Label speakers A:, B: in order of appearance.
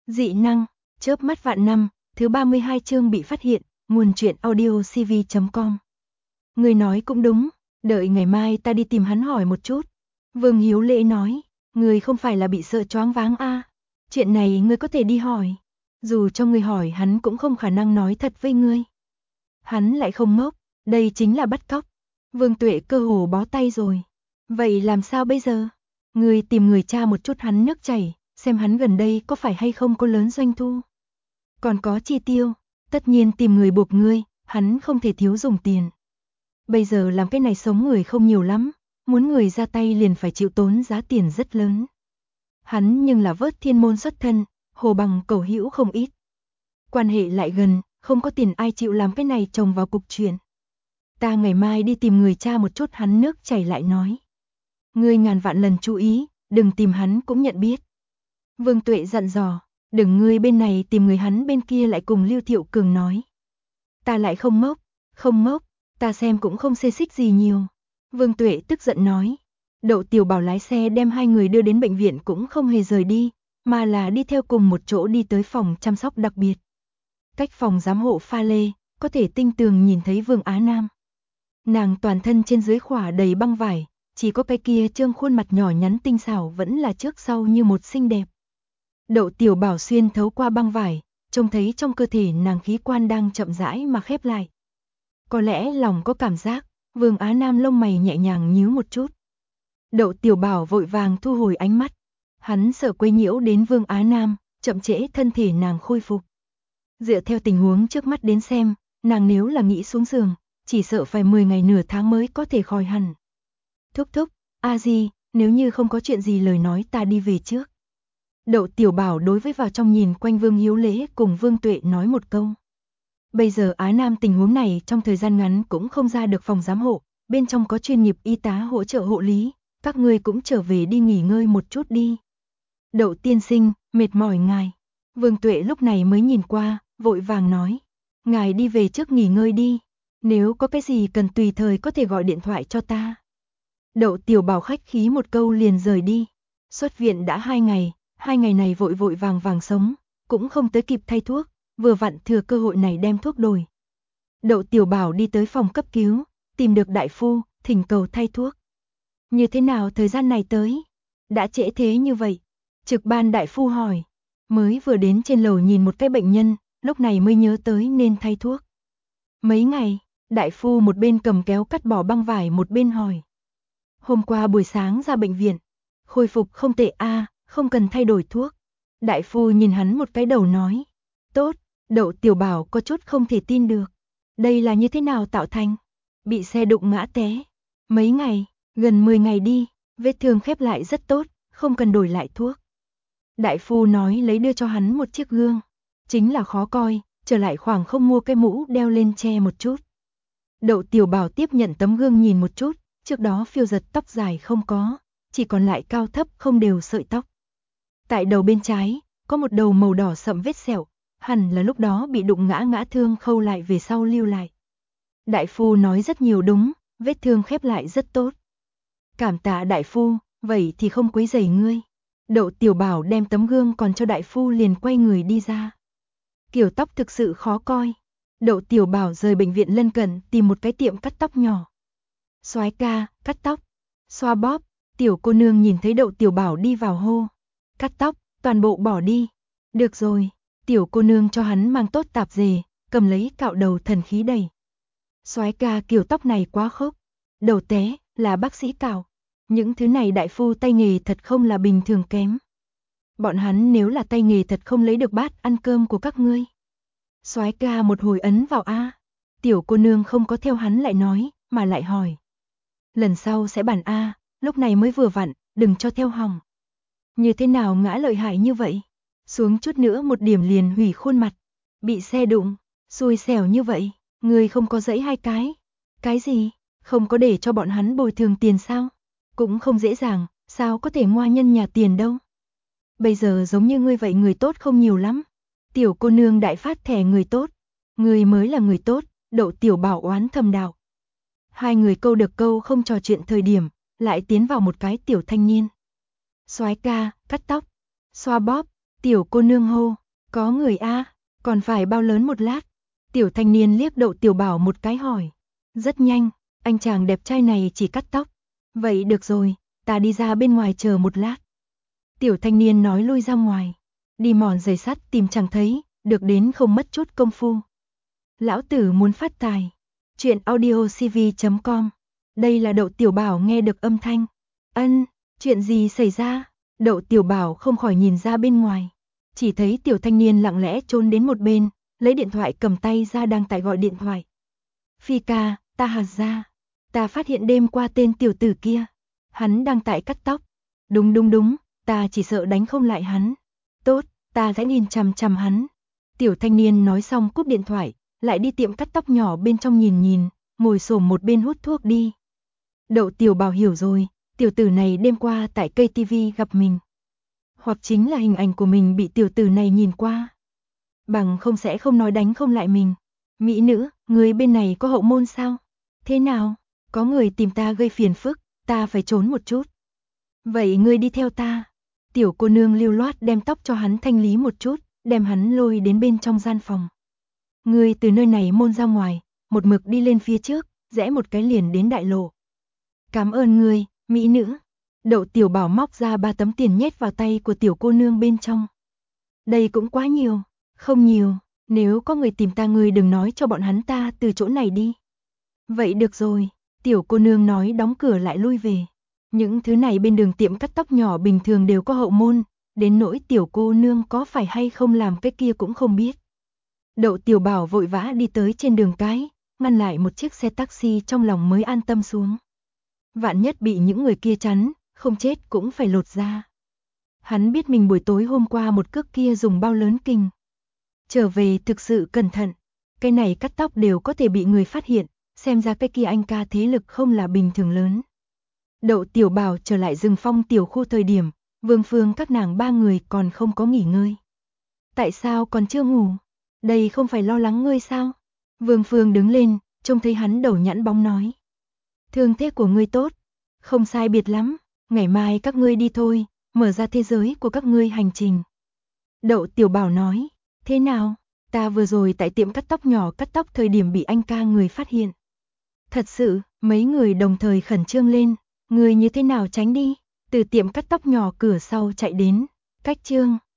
A: Dị năng, chớp mắt vạn năm, thứ 32 chương bị phát hiện, nguồn truyện audio cv.com. Người nói cũng đúng, đợi ngày mai ta đi tìm hắn hỏi một chút. Vương Hiếu Lễ nói, người không phải là bị sợ choáng váng a? Chuyện này ngươi có thể đi hỏi. Dù cho ngươi hỏi hắn cũng không khả năng nói thật với ngươi. Hắn lại không ngốc, đây chính là bắt cóc. Vương Tuệ cơ hồ bó tay rồi. Vậy làm sao bây giờ? Ngươi tìm người tra một chút hắn nước chảy, xem hắn gần đây có phải hay không có lớn doanh thu. Còn có chi tiêu, tất nhiên tìm người buộc ngươi, hắn không thể thiếu dùng tiền. Bây giờ làm cái này sống người không nhiều lắm, muốn người ra tay liền phải chịu tốn giá tiền rất lớn. Hắn nhưng là vớt thiên môn xuất thân, hồ bằng cầu hữu không ít. Quan hệ lại gần, không có tiền ai chịu làm cái này chồng vào cục chuyện. Ta ngày mai đi tìm người cha một chút hắn nước chảy lại nói. Ngươi ngàn vạn lần chú ý, đừng tìm hắn cũng nhận biết. Vương Tuệ dặn dò, đừng ngươi bên này tìm người hắn bên kia lại cùng Lưu Thiệu Cường nói. Ta lại không ngốc, ta xem cũng không xê xích gì nhiều. Vương Tuệ tức giận nói. Đậu Tiểu Bảo lái xe đem hai người đưa đến bệnh viện cũng không hề rời đi, mà là đi theo cùng một chỗ đi tới phòng chăm sóc đặc biệt. Cách phòng giám hộ pha lê, có thể tinh tường nhìn thấy Vương Á Nam. Nàng toàn thân trên dưới khỏa đầy băng vải, chỉ có cái kia trương khuôn mặt nhỏ nhắn tinh xảo vẫn là trước sau như một xinh đẹp. Đậu Tiểu Bảo xuyên thấu qua băng vải, trông thấy trong cơ thể nàng khí quan đang chậm rãi mà khép lại. Có lẽ lòng có cảm giác, Vương Á Nam lông mày nhẹ nhàng nhíu một chút. Đậu Tiểu Bảo vội vàng thu hồi ánh mắt. Hắn sợ quấy nhiễu đến Vương Á Nam, chậm trễ thân thể nàng khôi phục. Dựa theo tình huống trước mắt đến xem, nàng nếu là nghĩ xuống giường, chỉ sợ phải 10 ngày nửa tháng mới có thể khỏi hẳn. Thúc thúc, a di, nếu như không có chuyện gì lời nói ta đi về trước. Đậu Tiểu Bảo đối với vào trong nhìn quanh Vương Hiếu Lễ cùng Vương Tuệ nói một câu. Bây giờ Á Nam tình huống này trong thời gian ngắn cũng không ra được phòng giám hộ, bên trong có chuyên nghiệp y tá hỗ trợ hộ lý, các ngươi cũng trở về đi nghỉ ngơi một chút đi. Đậu tiên sinh, mệt mỏi ngài. Vương Tuệ lúc này mới nhìn qua, vội vàng nói. Ngài đi về trước nghỉ ngơi đi, nếu có cái gì cần tùy thời có thể gọi điện thoại cho ta. Đậu Tiểu Bảo khách khí một câu liền rời đi. Xuất viện đã 2 ngày, 2 ngày này vội vội vàng vàng sống, cũng không tới kịp thay thuốc, vừa vặn thừa cơ hội này đem thuốc đổi. Đậu Tiểu Bảo đi tới phòng cấp cứu, tìm được đại phu, thỉnh cầu thay thuốc. Như thế nào thời gian này tới? Đã trễ thế như vậy? Trực ban đại phu hỏi. Mới vừa đến trên lầu nhìn một cái bệnh nhân, lúc này mới nhớ tới nên thay thuốc. Mấy ngày, đại phu một bên cầm kéo cắt bỏ băng vải một bên hỏi. Hôm qua buổi sáng ra bệnh viện, khôi phục không tệ a, không cần thay đổi thuốc. Đại phu nhìn hắn một cái đầu nói. Tốt, Đậu Tiểu Bảo có chút không thể tin được. Đây là như thế nào tạo thành? Bị xe đụng ngã té. Mấy ngày, gần 10 ngày đi, vết thương khép lại rất tốt, không cần đổi lại thuốc. Đại phu nói lấy đưa cho hắn một chiếc gương. Chính là khó coi, trở lại khoảng không mua cái mũ đeo lên che một chút. Đậu Tiểu Bảo tiếp nhận tấm gương nhìn một chút, trước đó phiêu giật tóc dài không có, chỉ còn lại cao thấp không đều sợi tóc. Tại đầu bên trái, có một đầu màu đỏ sậm vết sẹo, hẳn là lúc đó bị đụng ngã thương khâu lại về sau lưu lại. Đại phu nói rất nhiều đúng, vết thương khép lại rất tốt. Cảm tạ đại phu, vậy thì không quấy rầy ngươi. Đậu Tiểu Bảo đem tấm gương còn cho đại phu liền quay người đi ra. Kiểu tóc thực sự khó coi. Đậu Tiểu Bảo rời bệnh viện lân cận tìm một cái tiệm cắt tóc nhỏ. Soái ca, cắt tóc, xoa bóp, tiểu cô nương nhìn thấy Đậu Tiểu Bảo đi vào hô. Cắt tóc, toàn bộ bỏ đi. Được rồi, tiểu cô nương cho hắn mang tốt tạp dề, cầm lấy cạo đầu thần khí đầy. Soái ca kiểu tóc này quá khốc. Đầu té, là bác sĩ cạo. Những thứ này đại phu tay nghề thật không là bình thường kém. Bọn hắn nếu là tay nghề thật không lấy được bát ăn cơm của các ngươi. Soái ca một hồi ấn vào a. Tiểu cô nương không có theo hắn lại nói, mà lại hỏi. Lần sau sẽ bàn a, lúc này mới vừa vặn, đừng cho theo hỏng. Như thế nào ngã lợi hại như vậy? Xuống chút nữa một điểm liền hủy khuôn mặt. Bị xe đụng, xui xẻo như vậy, người không có dãy 2 cái. Cái gì? Không có để cho bọn hắn bồi thường tiền sao? Cũng không dễ dàng, sao có thể ngoa nhân nhà tiền đâu. Bây giờ giống như ngươi vậy người tốt không nhiều lắm. Tiểu cô nương đại phát thẻ người tốt. Người mới là người tốt, Đậu Tiểu Bảo oán thầm đạo. Hai người câu được câu không trò chuyện thời điểm, lại tiến vào một cái tiểu thanh niên. Soái ca, cắt tóc, xoa bóp, Tiểu cô nương hô, có người a, còn phải bao lớn một lát. Tiểu thanh niên liếc Đậu Tiểu Bảo một cái hỏi. Rất nhanh, anh chàng đẹp trai này chỉ cắt tóc. Vậy được rồi, ta đi ra bên ngoài chờ một lát. Tiểu thanh niên nói lui ra ngoài. Đi mòn giày sắt tìm chẳng thấy, được đến không mất chút công phu. Lão tử muốn phát tài. Chuyện audiocv.com. Đây là Đậu Tiểu Bảo nghe được âm thanh. Ân, chuyện gì xảy ra? Đậu Tiểu Bảo không khỏi nhìn ra bên ngoài. Chỉ thấy tiểu thanh niên lặng lẽ trốn đến một bên, lấy điện thoại cầm tay ra đang tại gọi điện thoại. Phi ca, ta Hạt ra. Ta phát hiện đêm qua tên tiểu tử kia. Hắn đang tại cắt tóc. Đúng, ta chỉ sợ đánh không lại hắn. Tốt, ta sẽ nhìn chằm chằm hắn. Tiểu thanh niên nói xong cúp điện thoại, lại đi tiệm cắt tóc nhỏ bên trong nhìn, ngồi xổm một bên hút thuốc đi. Đậu Tiểu Bảo hiểu rồi, tiểu tử này đêm qua tại cây tivi gặp mình. Hoặc chính là hình ảnh của mình bị tiểu tử này nhìn qua. Bằng không sẽ không nói đánh không lại mình. Mỹ nữ, người bên này có hậu môn sao? Thế nào? Có người tìm ta gây phiền phức, ta phải trốn một chút. Vậy ngươi đi theo ta. Tiểu cô nương lưu loát đem tóc cho hắn thanh lý một chút, đem hắn lôi đến bên trong gian phòng. Ngươi từ nơi này môn ra ngoài, một mực đi lên phía trước, rẽ một cái liền đến đại lộ. Cảm ơn ngươi, mỹ nữ. Đậu Tiểu Bảo móc ra 3 tấm tiền nhét vào tay của tiểu cô nương bên trong. Đây cũng quá nhiều. Không nhiều, nếu có người tìm ta ngươi đừng nói cho bọn hắn ta từ chỗ này đi. Vậy được rồi, tiểu cô nương nói đóng cửa lại lui về. Những thứ này bên đường tiệm cắt tóc nhỏ bình thường đều có hậu môn, đến nỗi tiểu cô nương có phải hay không làm cái kia cũng không biết. Đậu Tiểu Bảo vội vã đi tới trên đường cái, ngăn lại một chiếc xe taxi trong lòng mới an tâm xuống. Vạn nhất bị những người kia chắn, không chết cũng phải lột da. Hắn biết mình buổi tối hôm qua một cước kia dùng bao lớn kinh. Trở về thực sự cẩn thận, cái này cắt tóc đều có thể bị người phát hiện, xem ra cái kia anh ca thế lực không là bình thường lớn. Đậu Tiểu Bảo trở lại rừng phong tiểu khu thời điểm, Vương Phương các nàng 3 người còn không có nghỉ ngơi. Tại sao còn chưa ngủ? Đây không phải lo lắng ngươi sao? Vương Phương đứng lên, trông thấy hắn đầu nhẵn bóng nói. Thương thế của ngươi tốt, không sai biệt lắm, ngày mai các ngươi đi thôi, mở ra thế giới của các ngươi hành trình. Đậu Tiểu Bảo nói. Thế nào? Ta vừa rồi tại tiệm cắt tóc nhỏ cắt tóc thời điểm bị anh ca người phát hiện. Thật sự, mấy người đồng thời khẩn trương lên, người như thế nào tránh đi, từ tiệm cắt tóc nhỏ cửa sau chạy đến, cách Trương,